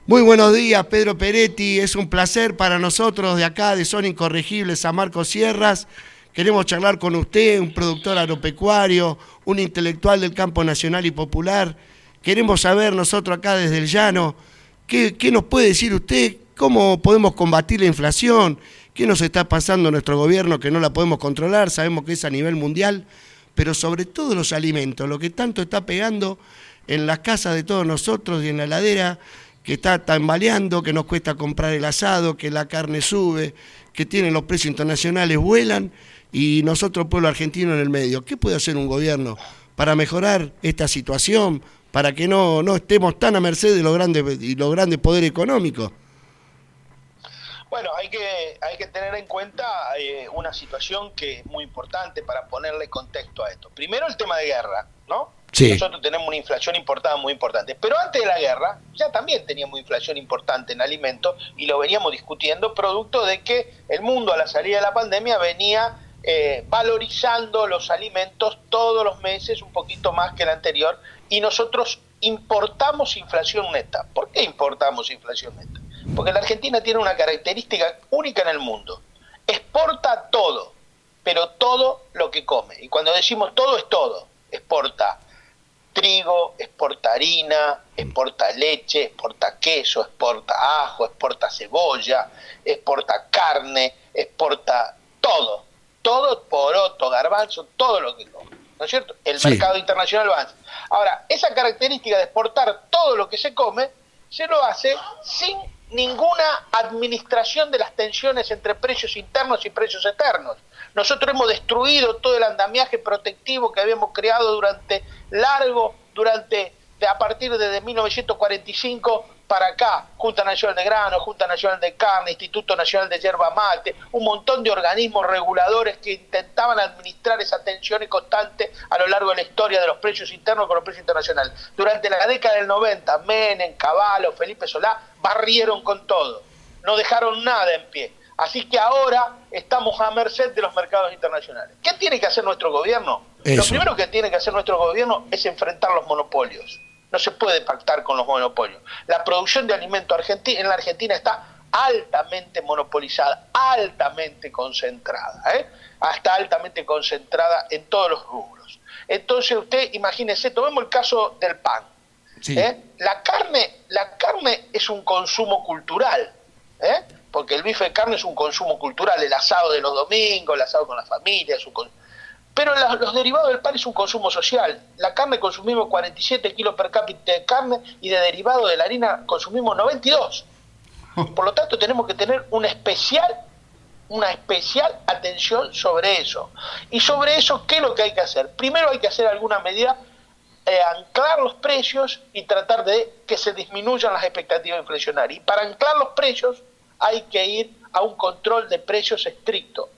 Muy buenos días, Pedro Peretti. Es un placer para nosotros de acá, de Zona Incorregible, San Marcos Sierras. Queremos charlar con usted, un productor agropecuario, un intelectual del campo nacional y popular. Queremos saber nosotros acá desde el llano, ¿qué nos puede decir usted? ¿Cómo podemos combatir la inflación? ¿Qué nos está pasando en nuestro gobierno que no la podemos controlar? Sabemos que es a nivel mundial, pero sobre todo los alimentos, lo que tanto está pegando en las casas de todos nosotros y en la heladera, que está tambaleando, que nos cuesta comprar el asado, que la carne sube, que tienen los precios internacionales, vuelan, y nosotros, pueblo argentino, en el medio. ¿Qué puede hacer un gobierno para mejorar esta situación, para que no estemos tan a merced de los grandes poderes económicos? Bueno, hay que tener en cuenta una situación que es muy importante para ponerle contexto a esto. Primero, el tema de guerra, ¿no? Sí. Nosotros tenemos una inflación importada muy importante, pero antes de la guerra ya también teníamos inflación importante en alimentos y lo veníamos discutiendo, producto de que el mundo a la salida de la pandemia venía valorizando los alimentos todos los meses un poquito más que el anterior, y nosotros importamos inflación neta. ¿Por qué importamos inflación neta? Porque la Argentina tiene una característica única en el mundo: exporta todo, pero todo lo que come. Y cuando decimos todo, es todo. Exporta trigo, exporta harina, exporta leche, exporta queso, exporta ajo, exporta cebolla, exporta carne, exporta todo, poroto, garbanzo, todo lo que come, ¿no es cierto? El mercado internacional avanza. Ahora, esa característica de exportar todo lo que se come, se lo hace sin ninguna administración de las tensiones entre precios internos y precios externos. Nosotros hemos destruido todo el andamiaje protectivo que habíamos creado a partir de 1945 para acá: Junta Nacional de Grano, Junta Nacional de Carne, Instituto Nacional de Yerba Mate, un montón de organismos reguladores que intentaban administrar esa tensión constante a lo largo de la historia de los precios internos con los precios internacionales. Durante la década del 90, Menem, Cavallo, Felipe Solá barrieron con todo, no dejaron nada en pie. Así que ahora estamos a merced de los mercados internacionales. ¿Qué tiene que hacer nuestro gobierno? Lo primero que tiene que hacer nuestro gobierno es enfrentar los monopolios. No se puede pactar con los monopolios. La producción de alimentos en la Argentina está altamente monopolizada, altamente concentrada, está altamente concentrada en todos los rubros. Entonces usted imagínese, tomemos el caso del pan. Sí. La carne es un consumo cultural, porque el bife de carne es un consumo cultural, el asado de los domingos, el asado con la familia, pero los derivados del pan es un consumo social. La carne consumimos 47 kilos per cápita de carne, y de derivado de la harina consumimos 92. Por lo tanto, tenemos que tener una especial atención sobre eso. Y sobre eso, ¿qué es lo que hay que hacer? Primero hay que hacer alguna medida, anclar los precios y tratar de que se disminuyan las expectativas inflacionarias. Y para anclar los precios hay que ir a un control de precios estricto,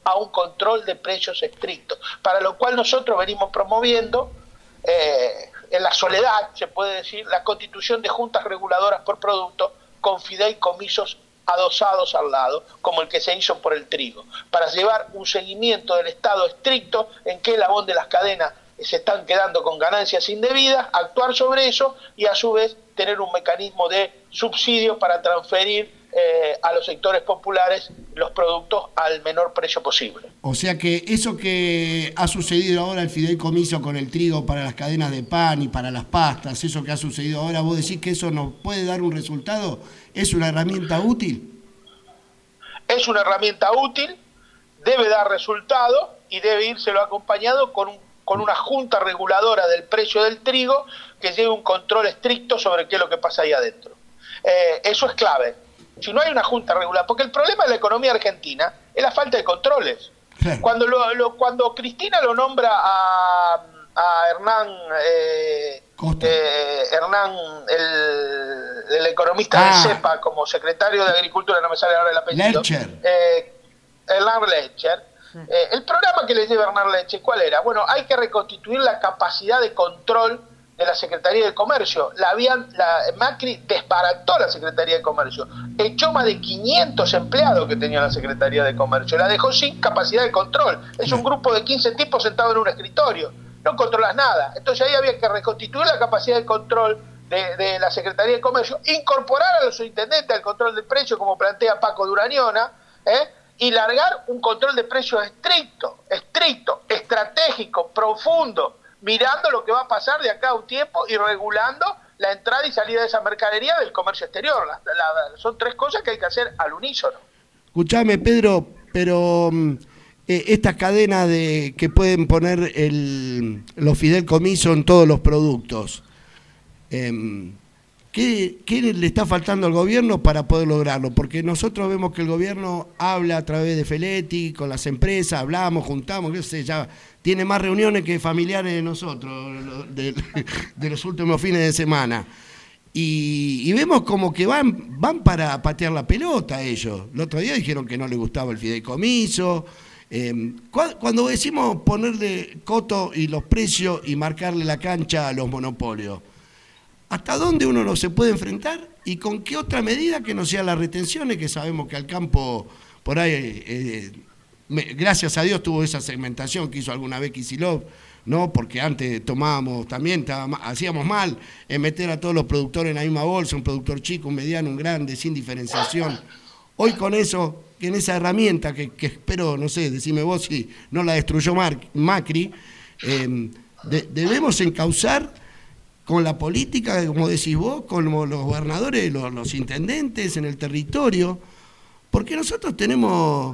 para lo cual nosotros venimos promoviendo, en la soledad, se puede decir, la constitución de juntas reguladoras por producto con fideicomisos adosados al lado, como el que se hizo por el trigo, para llevar un seguimiento del Estado estricto en qué eslabón de las cadenas se están quedando con ganancias indebidas, actuar sobre eso y a su vez tener un mecanismo de subsidio para transferir a los sectores populares los productos al menor precio posible. O sea que eso que ha sucedido ahora, el fideicomiso con el trigo para las cadenas de pan y para las pastas, eso que ha sucedido ahora, ¿vos decís que eso nos puede dar un resultado? ¿Es una herramienta útil? Es una herramienta útil, debe dar resultado y debe írselo acompañado con una junta reguladora del precio del trigo que lleve un control estricto sobre qué es lo que pasa ahí adentro. Eso es clave. Si no hay una junta regular, porque el problema de la economía argentina es la falta de controles. Cuando Cristina lo nombra a Hernán, el economista del CEPA, como secretario de Agricultura, no me sale ahora el apellido, Hernán Lecher, el programa que le lleva Hernán Lecher, ¿cuál era? Bueno, hay que reconstituir la capacidad de control de la Secretaría de Comercio. Macri desbarató la Secretaría de Comercio, echó más de 500 empleados que tenía la Secretaría de Comercio, la dejó sin capacidad de control. Es un grupo de 15 tipos sentados en un escritorio, no controlas nada. Entonces ahí había que reconstituir la capacidad de control de la Secretaría de Comercio, incorporar a los subintendentes al control de precios, como plantea Paco Durañona, y largar un control de precios estricto, estratégico, profundo, mirando lo que va a pasar de acá a un tiempo y regulando la entrada y salida de esa mercadería del comercio exterior. Son tres cosas que hay que hacer al unísono. Escuchame, Pedro, pero estas cadenas que pueden poner los fideicomisos en todos los productos, ¿qué le está faltando al gobierno para poder lograrlo? Porque nosotros vemos que el gobierno habla a través de Feletti, con las empresas, hablamos, juntamos, qué sé, ya tiene más reuniones que familiares de nosotros, de los últimos fines de semana. Y vemos como que van para patear la pelota ellos. El otro día dijeron que no les gustaba el fideicomiso. Cuando decimos ponerle coto y los precios y marcarle la cancha a los monopolios, ¿hasta dónde uno no se puede enfrentar? ¿Y con qué otra medida que no sea las retenciones, que sabemos que al campo por ahí, gracias a Dios tuvo esa segmentación que hizo alguna vez Kicillof, ¿no? Porque antes tomábamos, también hacíamos mal en meter a todos los productores en la misma bolsa, un productor chico, un mediano, un grande, sin diferenciación. Hoy con eso, en esa herramienta que espero, no sé, decime vos si no la destruyó Macri, debemos encauzar con la política, como decís vos, con los gobernadores, los intendentes en el territorio, porque nosotros tenemos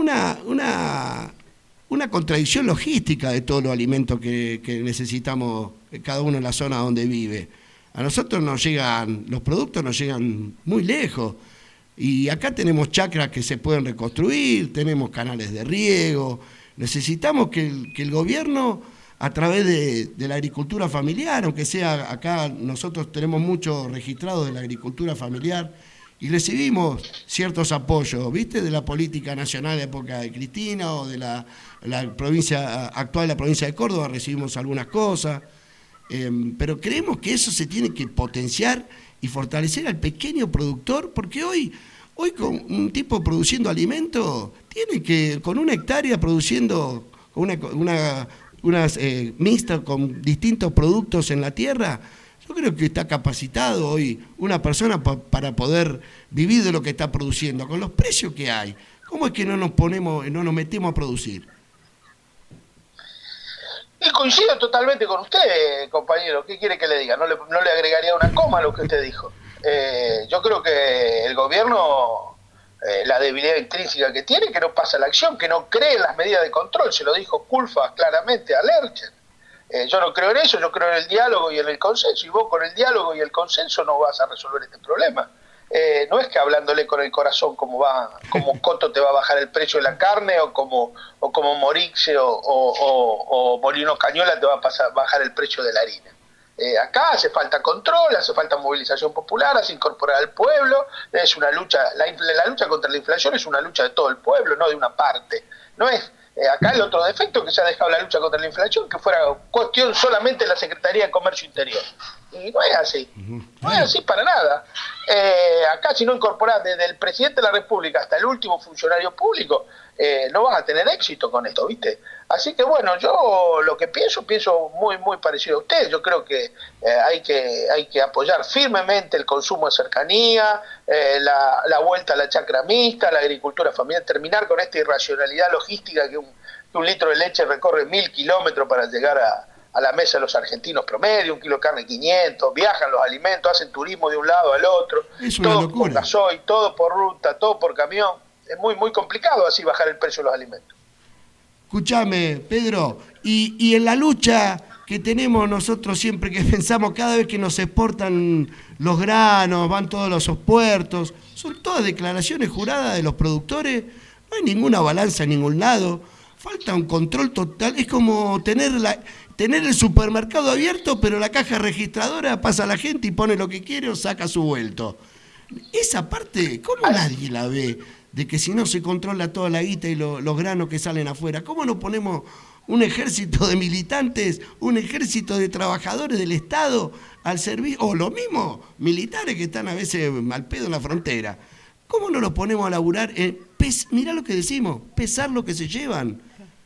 una contradicción logística de todos los alimentos que necesitamos cada uno en la zona donde vive. A nosotros los productos nos llegan muy lejos, y acá tenemos chacras que se pueden reconstruir, tenemos canales de riego, necesitamos que el gobierno, a través de la agricultura familiar, aunque sea acá, nosotros tenemos muchos registrados de la agricultura familiar y recibimos ciertos apoyos, ¿viste? De la política nacional de época de Cristina o de la provincia actual, la provincia de Córdoba, recibimos algunas cosas, pero creemos que eso se tiene que potenciar y fortalecer al pequeño productor, porque hoy con un tipo produciendo alimentos, tiene que, con una hectárea produciendo unas mixtas con distintos productos en la tierra, yo creo que está capacitado hoy una persona para poder vivir de lo que está produciendo, con los precios que hay. ¿Cómo es que no nos metemos a producir? Y coincido totalmente con usted, compañero. ¿Qué quiere que le diga? No le agregaría una coma a lo que usted dijo. Yo creo que el gobierno, la debilidad intrínseca que tiene, que no pasa a la acción, que no cree en las medidas de control. Se lo dijo Culfas claramente a Lercher. Yo no creo en eso, yo creo en el diálogo y en el consenso. Y vos con el diálogo y el consenso no vas a resolver este problema. No es que hablándole con el corazón como Coto te va a bajar el precio de la carne, o como Morixe o Molino Cañola te va a bajar el precio de la harina. Acá hace falta control, hace falta movilización popular, hace incorporar al pueblo. Es una lucha, la lucha contra la inflación es una lucha de todo el pueblo, no de una parte. No es acá el otro defecto, que se ha dejado la lucha contra la inflación, que fuera cuestión solamente de la Secretaría de Comercio Interior. Y no es así, no es así para nada. Acá si no incorporás desde el presidente de la República hasta el último funcionario público, no vas a tener éxito con esto, ¿viste? Así que bueno, yo lo que pienso muy muy parecido a usted. Yo creo que hay que apoyar firmemente el consumo de cercanía, la vuelta a la chacra mixta, la agricultura familiar, terminar con esta irracionalidad logística que un litro de leche recorre 1000 kilómetros para llegar a la mesa de los argentinos promedio, 1 kilo de carne 500, viajan los alimentos, hacen turismo de un lado al otro, todo por gasoil, todo por ruta, todo por camión. Es muy muy complicado así bajar el precio de los alimentos. Escuchame, Pedro, y en la lucha que tenemos nosotros siempre que pensamos, cada vez que nos exportan los granos, van todos los puertos, son todas declaraciones juradas de los productores, no hay ninguna balanza en ningún lado, falta un control total, es como tener el supermercado abierto, pero la caja registradora pasa a la gente y pone lo que quiere o saca su vuelto. Esa parte, ¿cómo nadie la ve? De que si no se controla toda la guita y los granos que salen afuera, ¿cómo no ponemos un ejército de militantes, un ejército de trabajadores del Estado al servicio, o los mismos militares que están a veces al pedo en la frontera? ¿Cómo no los ponemos a laburar? Mirá lo que decimos, pesar lo que se llevan.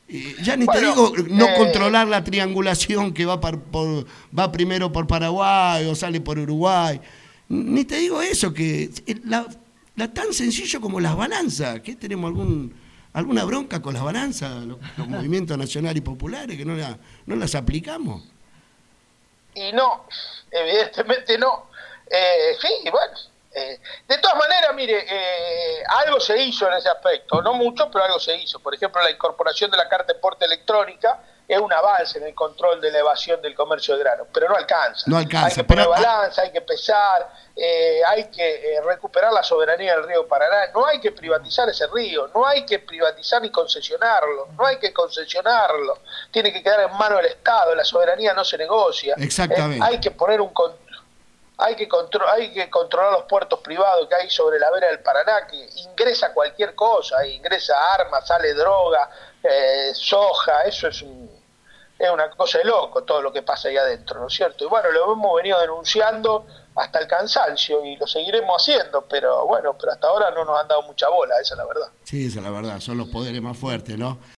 Ya ni te digo no controlar la triangulación que va primero por Paraguay o sale por Uruguay. Ni te digo eso, que la tan sencillo como las balanzas. ¿Qué tenemos alguna bronca con las balanzas, los movimientos nacionales y populares, que no las aplicamos? Y no, evidentemente no. Sí, bueno. De todas maneras, mire, algo se hizo en ese aspecto, no mucho, pero algo se hizo. Por ejemplo, la incorporación de la carta de porte electrónica es un avance en el control de la evasión del comercio de grano, pero no alcanza. No alcanza. Hay que poner balanza, hay que pesar, hay que recuperar la soberanía del río Paraná. No hay que privatizar ese río, no hay que privatizar ni concesionarlo, no hay que concesionarlo. Tiene que quedar en manos del Estado, la soberanía no se negocia. Exactamente. Hay que poner hay que controlar los puertos privados que hay sobre la vera del Paraná, que ingresa cualquier cosa, ingresa armas, sale droga, soja, eso es una cosa de loco todo lo que pasa ahí adentro, ¿no es cierto? Y bueno, lo hemos venido denunciando hasta el cansancio y lo seguiremos haciendo, pero hasta ahora no nos han dado mucha bola, esa es la verdad. Sí, esa es la verdad, son los poderes más fuertes, ¿no?